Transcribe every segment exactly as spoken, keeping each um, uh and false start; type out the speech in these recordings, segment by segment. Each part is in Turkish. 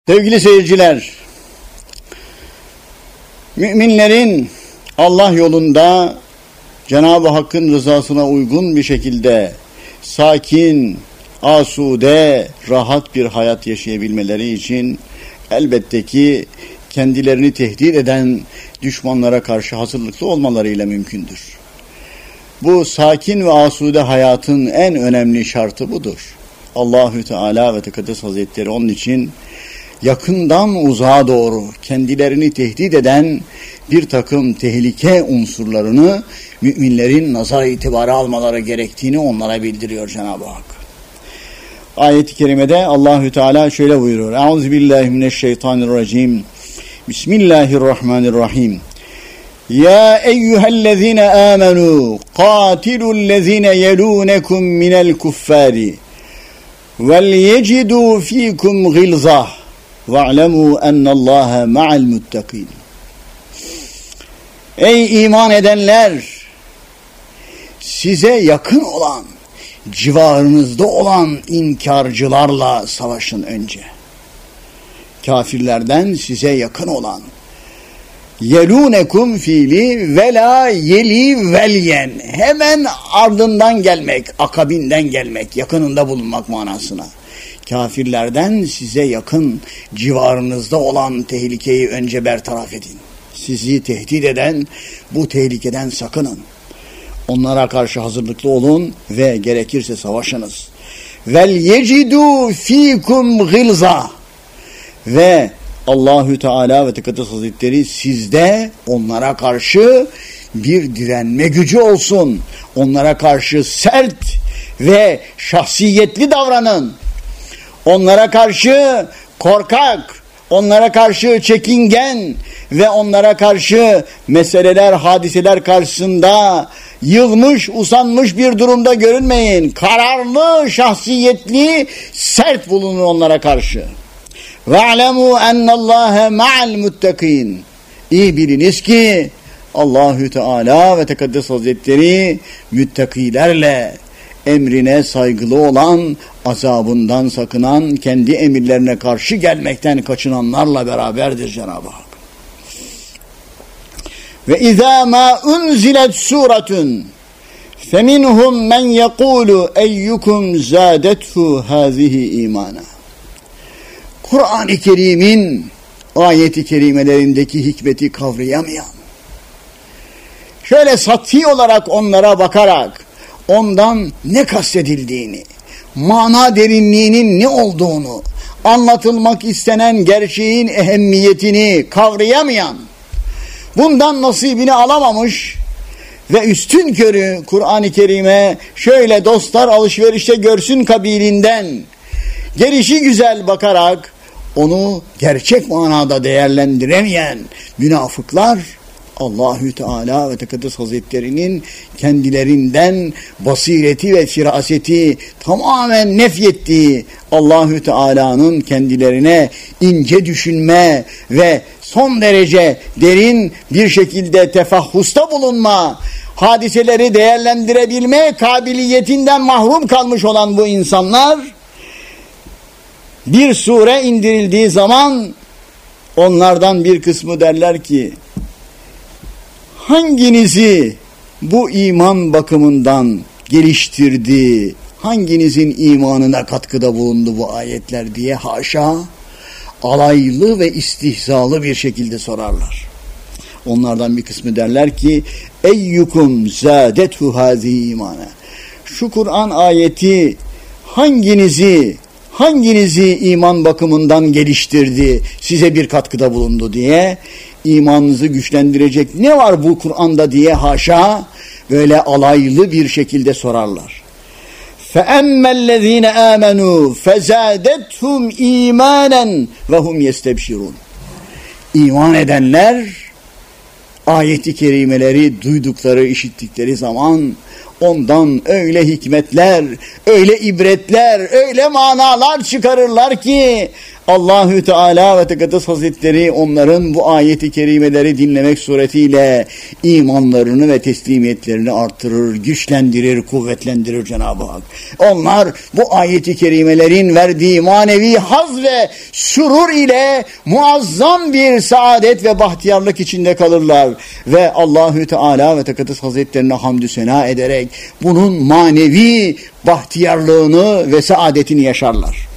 Sevgili seyirciler, müminlerin Allah yolunda Cenab-ı Hakk'ın rızasına uygun bir şekilde sakin, asude, rahat bir hayat yaşayabilmeleri için elbette ki kendilerini tehdit eden düşmanlara karşı hazırlıklı olmalarıyla mümkündür. Bu sakin ve asude hayatın en önemli şartı budur. Allahü Teala ve Tekaddes Hazretleri onun için yakından uzağa doğru kendilerini tehdit eden bir takım tehlike unsurlarını müminlerin nazar itibarı almaları gerektiğini onlara bildiriyor Cenab-ı Hak. Ayet-i kerimede Allahü Teala şöyle buyuruyor: Euzubillahimineşşeytanirracim. Bismillahirrahmanirrahim. Ya eyyühellezine amenu qatilüllezine yelunekum minel kuffari vel yecidû fîkum gılzah وَاعْلَمُوا اَنَّ اللّٰهَ مَعَ الْمُتَّقِينَ. Ey iman edenler! Size yakın olan, civarınızda olan inkarcılarla savaşın önce. Kafirlerden size yakın olan. Yelunekum fiili vela yeli velyen. Hemen ardından gelmek, akabinden gelmek, yakınında bulunmak manasına. Kafirlerden size yakın, civarınızda olan tehlikeyi önce bertaraf edin. Sizi tehdit eden bu tehlikeden sakının. Onlara karşı hazırlıklı olun ve gerekirse savaşınız. Vel yecidû fîkum gılza. Ve Allahü Teala ve Tekaddes Hazretleri sizde onlara karşı bir direnme gücü olsun. Onlara karşı sert ve şahsiyetli davranın. Onlara karşı korkak, onlara karşı çekingen ve onlara karşı meseleler, hadiseler karşısında yılmış, usanmış bir durumda görünmeyin. Kararlı, şahsiyetli, sert bulunun onlara karşı. وَاعْلَمُوا اَنَّ اللّٰهَ مَعَ الْمُتَّقِينَ. İyi biliniz ki Allahü Teala ve Tekaddes Hazretleri müttakilerle, emrine saygılı olan, azabından sakınan, kendi emirlerine karşı gelmekten kaçınanlarla beraberdir Cenab-ı Hak. Ve izâ mâ unzilet sûretun feminhum men yekûlu eyyukum zâdethu hâzihi imâna. Kur'an-ı Kerim'in ayet-i kerimelerindeki hikmeti kavrayamayan, şöyle sati olarak onlara bakarak ondan ne kastedildiğini, mana derinliğinin ne olduğunu, anlatılmak istenen gerçeğin ehemmiyetini kavrayamayan, bundan nasibini alamamış ve üstün körü Kur'an-ı Kerim'e şöyle dostlar alışverişte görsün kabilinden gelişi güzel bakarak onu gerçek manada değerlendiremeyen münafıklar, Allahü Teala ve Tekaddes Hazretleri'nin kendilerinden basireti ve firaseti tamamen nefyettiği, Allahü Teala'nın kendilerine ince düşünme ve son derece derin bir şekilde tefahhusta bulunma, hadiseleri değerlendirebilme kabiliyetinden mahrum kalmış olan bu insanlar, bir sure indirildiği zaman onlardan bir kısmı derler ki, hanginizi bu iman bakımından geliştirdi, hanginizin imanına katkıda bulundu bu ayetler diye haşa, alaylı ve istihzalı bir şekilde sorarlar. Onlardan bir kısmı derler ki, eyyukum zâdethu hâzihi imana. Şu Kur'an ayeti hanginizi, hanginizi iman bakımından geliştirdi, size bir katkıda bulundu diye, imanınızı güçlendirecek ne var bu Kur'an'da diye haşa böyle alaylı bir şekilde sorarlar. فَاَمَّا الَّذ۪ينَ آمَنُوا فَزَادَتْهُمْ اِيمَانًا وَهُمْ يَسْتَبْشِرُونَ. İman edenler ayeti kerimeleri duydukları, işittikleri zaman ondan öyle hikmetler, öyle ibretler, öyle manalar çıkarırlar ki Allahü Teala ve Tekaddes Hazretleri onların bu ayeti kerimeleri dinlemek suretiyle imanlarını ve teslimiyetlerini artırır, güçlendirir, kuvvetlendirir Cenab-ı Hak. Onlar bu ayeti kerimelerin verdiği manevi haz ve sürur ile muazzam bir saadet ve bahtiyarlık içinde kalırlar ve Allahü Teala ve Tekaddes Hazretlerine hamdü sena ederek bunun manevi bahtiyarlığını ve saadetini yaşarlar.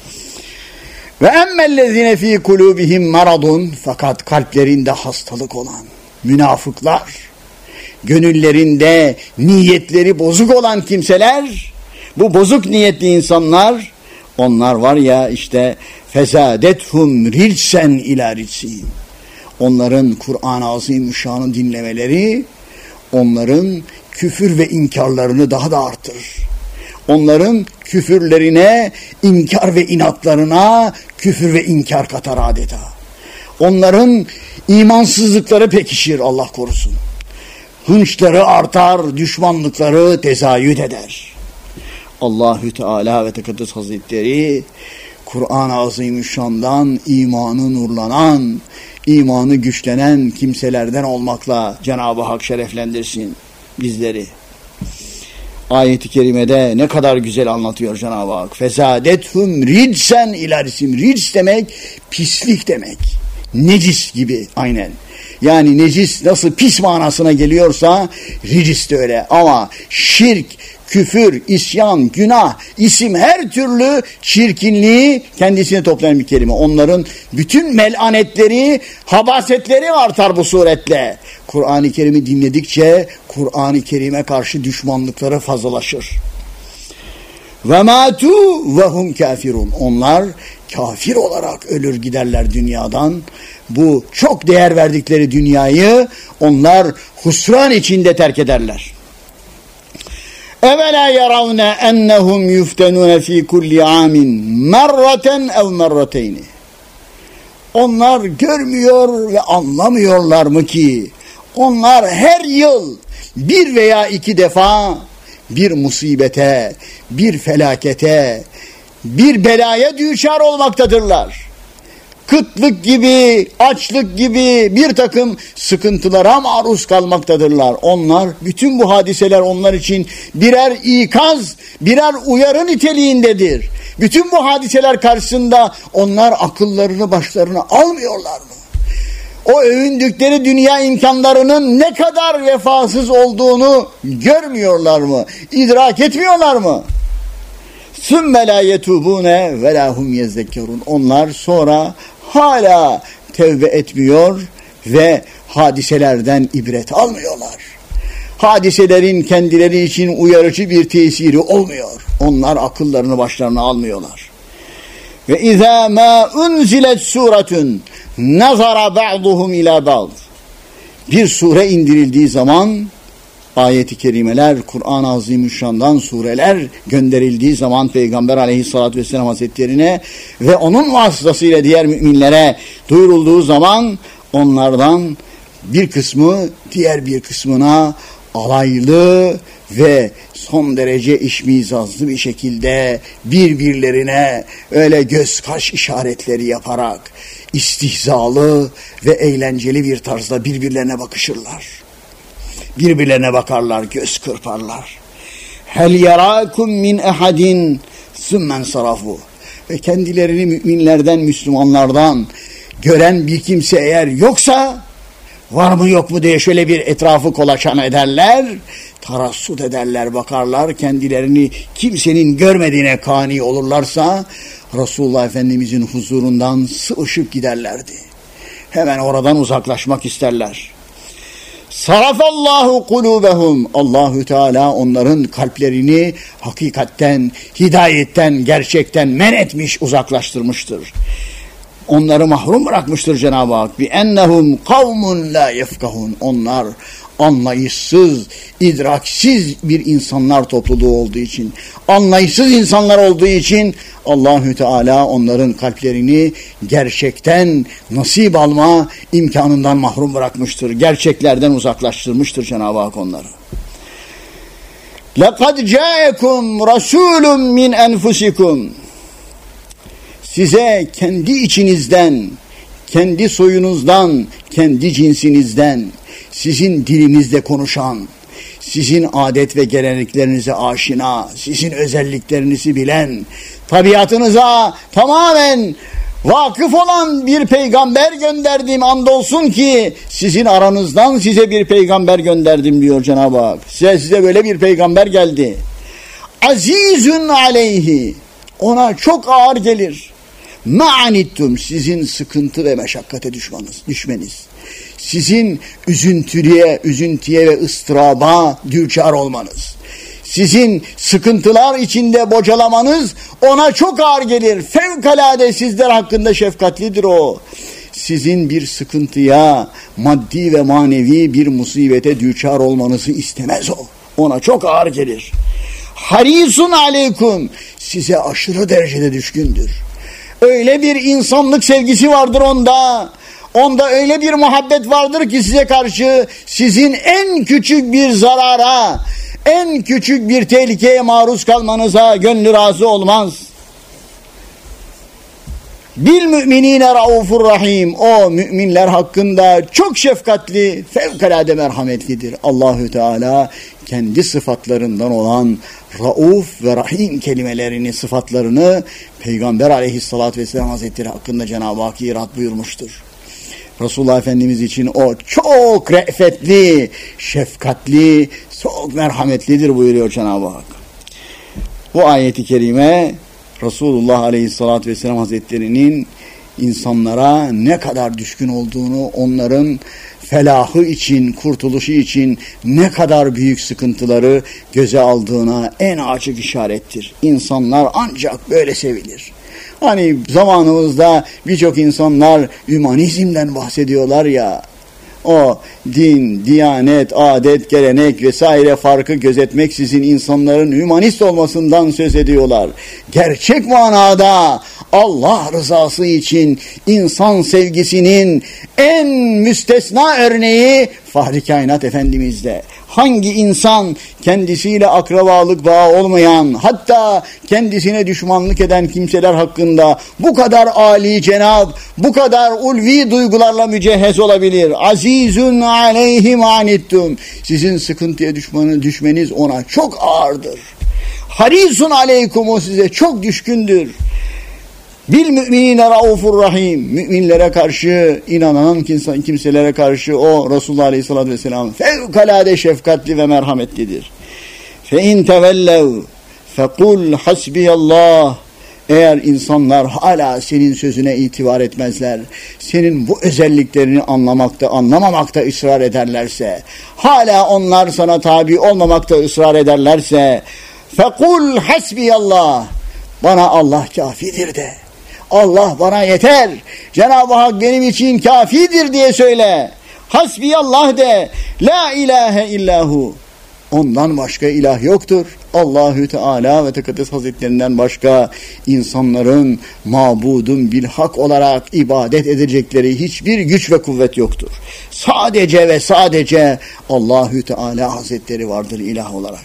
Ve emmellezine fi kulubihim maradun, fakat kalplerinde hastalık olan münafıklar, gönüllerinde niyetleri bozuk olan kimseler, bu bozuk niyetli insanlar, onlar var ya işte fezadethum rilsen ila rilsihim. Onların Kur'an-ı Azimüşşan'ı dinlemeleri onların küfür ve inkarlarını daha da artırır. Onların küfürlerine, inkar ve inatlarına küfür ve inkar katar adeta. Onların imansızlıkları pekişir, Allah korusun. Hınçları artar, düşmanlıkları tezayüd eder. Allahü Teala ve Tekaddes Hazretleri Kur'an-ı Azimüşşan'dan imanı nurlanan, imanı güçlenen kimselerden olmakla Cenab-ı Hak şereflendirsin bizleri. Ayet-i kerimede ne kadar güzel anlatıyor Cenab-ı Hak. Fesadethum ridsen ilarisim. Rids demek pislik demek. Necis gibi aynen. Yani necis nasıl pis manasına geliyorsa ricis de öyle. Ama şirk, küfür, isyan, günah, isim her türlü çirkinliği kendisine toplayan bir kelime. Onların bütün melanetleri, habasetleri artar bu suretle. Kur'an-ı Kerim'i dinledikçe Kur'an-ı Kerim'e karşı düşmanlıkları fazlalaşır. Ve matu ve hum kafirun. Onlar kafir olarak ölür giderler dünyadan. Bu çok değer verdikleri dünyayı onlar husran içinde terk ederler. Evela yaravne ennehum yuftenune fi kulli amin merraten ev merrateyni. Onlar görmüyor ve anlamıyorlar mı ki onlar her yıl bir veya iki defa bir musibete, bir felakete, bir belaya düçar olmaktadırlar. Kıtlık gibi, açlık gibi bir takım sıkıntılara maruz kalmaktadırlar. Onlar, bütün bu hadiseler onlar için birer ikaz, birer uyarı niteliğindedir. Bütün bu hadiseler karşısında onlar akıllarını başlarına almıyorlar mı? O övündükleri dünya imkanlarının ne kadar vefasız olduğunu görmüyorlar mı? İdrak etmiyorlar mı? ثُمَّ لَا يَتُوبُونَ وَلَا هُمْ يَذَّكَّرُونَ. Onlar sonra hala tevbe etmiyor ve hadiselerden ibret almıyorlar. Hadiselerin kendileri için uyarıcı bir tesiri olmuyor. Onlar akıllarını başlarına almıyorlar. Ve izâ mâ unzilet sûretun nazara ba'duhum ilâ ba'd. Bir sure indirildiği zaman, ayet-i kerimeler, Kur'an-ı Azimüşşan'dan sureler gönderildiği zaman Peygamber Aleyhisselatü Vesselam Hazretlerine ve onun vasıtasıyla diğer müminlere duyurulduğu zaman onlardan bir kısmı diğer bir kısmına alaylı ve son derece işmizazlı bir şekilde birbirlerine öyle göz kaş işaretleri yaparak istihzalı ve eğlenceli bir tarzda birbirlerine bakışırlar. Birbirlerine bakarlar, göz kırparlar. Hel yarakum min ehadin summen sarafu. Ve kendilerini müminlerden, Müslümanlardan gören bir kimse eğer yoksa, var mı yok mu diye şöyle bir etrafı kolaçan ederler, tarassut ederler, bakarlar, kendilerini kimsenin görmediğine kani olurlarsa Resulullah Efendimizin huzurundan sıvışıp giderlerdi. Hemen oradan uzaklaşmak isterler. Sarafallahu kulubehum. Allahü Teala onların kalplerini hakikatten, hidayetten, gerçekten men etmiş, uzaklaştırmıştır. Onları mahrum bırakmıştır Cenab-ı Hak. Bi ennehum kavmun la yefkahun. Onlar anlayışsız, idraksiz bir insanlar topluluğu olduğu için, anlayışsız insanlar olduğu için Allahü Teala onların kalplerini gerçekten nasip alma imkanından mahrum bırakmıştır. Gerçeklerden uzaklaştırmıştır Cenab-ı Hak onları. لَقَدْ جَاءَكُمْ رَسُولٌ مِّنْ أَنْفُسِكُمْ. size kendi içinizden, kendi soyunuzdan, kendi cinsinizden, sizin dilinizde konuşan, sizin adet ve geleneklerinize aşina, sizin özelliklerinizi bilen, tabiatınıza tamamen vakıf olan bir peygamber gönderdim. Andolsun ki sizin aranızdan size bir peygamber gönderdim diyor Cenab-ı Hak. Size, size böyle bir peygamber geldi. Azizun aleyhi, ona çok ağır gelir. Ma'anittum, sizin sıkıntı ve meşakkate düşmanız, düşmeniz. Sizin üzüntüye, üzüntüye ve ıstıraba düçar olmanız. Sizin sıkıntılar içinde bocalamanız ona çok ağır gelir. Fevkalade sizler hakkında şefkatlidir o. Sizin bir sıkıntıya, maddi ve manevi bir musibete düçar olmanızı istemez o. Ona çok ağır gelir. Harisun aleykum, size aşırı derecede düşkündür. Öyle bir insanlık sevgisi vardır onda. Onda öyle bir muhabbet vardır ki size karşı, sizin en küçük bir zarara, en küçük bir tehlikeye maruz kalmanıza gönlü razı olmaz. Bil müminine raufur rahim. O müminler hakkında çok şefkatli, fevkalade merhametlidir. Allahü Teala kendi sıfatlarından olan rauf ve rahim kelimelerini, sıfatlarını Peygamber aleyhissalatü vesselam Hazretleri hakkında Cenab-ı Hak irat buyurmuştur. Resulullah Efendimiz için o çok re'fetli, şefkatli, çok merhametlidir buyuruyor Cenab-ı Hak. Bu ayeti kerime Resulullah Aleyhisselatü Vesselam Hazretleri'nin insanlara ne kadar düşkün olduğunu, onların felahı için, kurtuluşu için ne kadar büyük sıkıntıları göze aldığına en açık işarettir. İnsanlar ancak böyle sevilir. Hani zamanımızda birçok insanlar hümanizmden bahsediyorlar ya, o din, diyanet, adet, gelenek vesaire farkı gözetmeksizin insanların hümanist olmasından söz ediyorlar. Gerçek manada Allah rızası için insan sevgisinin en müstesna örneği Fahri Kainat Efendimiz'de. Hangi insan kendisiyle akrabalık bağı olmayan, hatta kendisine düşmanlık eden kimseler hakkında bu kadar âli cenab, bu kadar ulvi duygularla mücehhez olabilir? Azizun aleyhi manittum. Sizin sıkıntıya düşmanı, düşmeniz ona çok ağırdır. Harisun aleykum, o size çok düşkündür. Bil müminine raufur rahim. Müminlere karşı, inanan kimselere karşı o Resulullah Aleyhisselatü Vesselam fevkalade şefkatli ve merhametlidir. Fe in tevellev fekul hasbiyallah. Eğer insanlar hala senin sözüne itibar etmezler, senin bu özelliklerini anlamakta, anlamamakta ısrar ederlerse, hala onlar sana tabi olmamakta ısrar ederlerse, fekul hasbiyallah. Bana Allah kafidir de. Allah bana yeter. Cenab-ı Hak benim için kafidir diye söyle. Hasbiyallah de. La ilahe illahu. Ondan başka ilah yoktur. Allahü Teala ve Tekaddes Hazretlerinden başka insanların mabudun bilhak olarak ibadet edecekleri hiçbir güç ve kuvvet yoktur. Sadece ve sadece Allahü Teala Hazretleri vardır ilah olarak.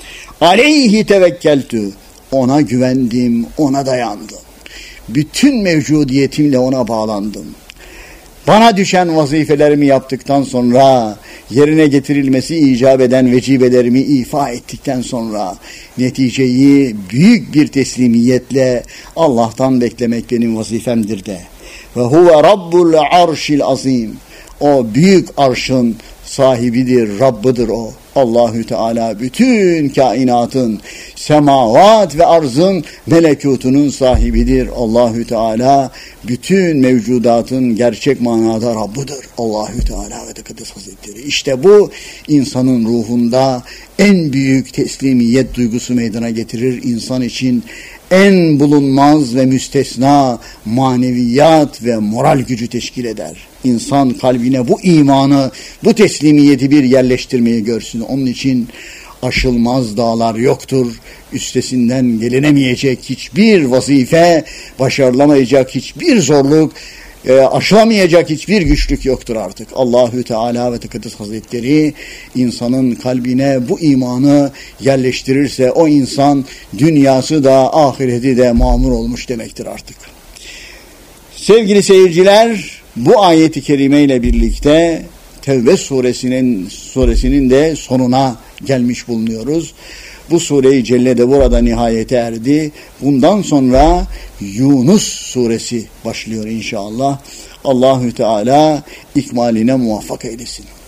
Aleyhi tevekkeltü. Ona güvendim, ona dayandım. Bütün mevcudiyetimle ona bağlandım. Bana düşen vazifelerimi yaptıktan sonra, yerine getirilmesi icap eden vecibelerimi ifa ettikten sonra, neticeyi büyük bir teslimiyetle Allah'tan beklemek benim vazifemdir de. Ve huve rabbul arşil azim. O büyük arşın sahibidir, Rabbıdır o. Allahü Teala bütün kainatın, semavat ve arzın melekutunun sahibidir. Allahü Teala bütün mevcudatın gerçek manada Rabbıdır. Allahü Teala ve Tekaddes Hazretleri. İşte bu insanın ruhunda en büyük teslimiyet duygusu meydana getirir. İnsan için en bulunmaz ve müstesna maneviyat ve moral gücü teşkil eder. İnsan kalbine bu imanı, bu teslimiyeti bir yerleştirmeyi görsün. Onun için aşılmaz dağlar yoktur. Üstesinden gelinemeyecek hiçbir vazife, başarılamayacak hiçbir zorluk, e, aşılamayacak hiçbir güçlük yoktur artık. Allahü Teala ve Tekaddes Hazretleri insanın kalbine bu imanı yerleştirirse o insan dünyası da ahireti de mamur olmuş demektir artık. Sevgili seyirciler, bu ayeti kerime ile birlikte Tevbe suresinin suresinin de sonuna gelmiş bulunuyoruz. Bu sure-i celle de burada nihayete erdi. Bundan sonra Yunus suresi başlıyor inşallah. Allahü Teala ikmaline muvaffak eylesin.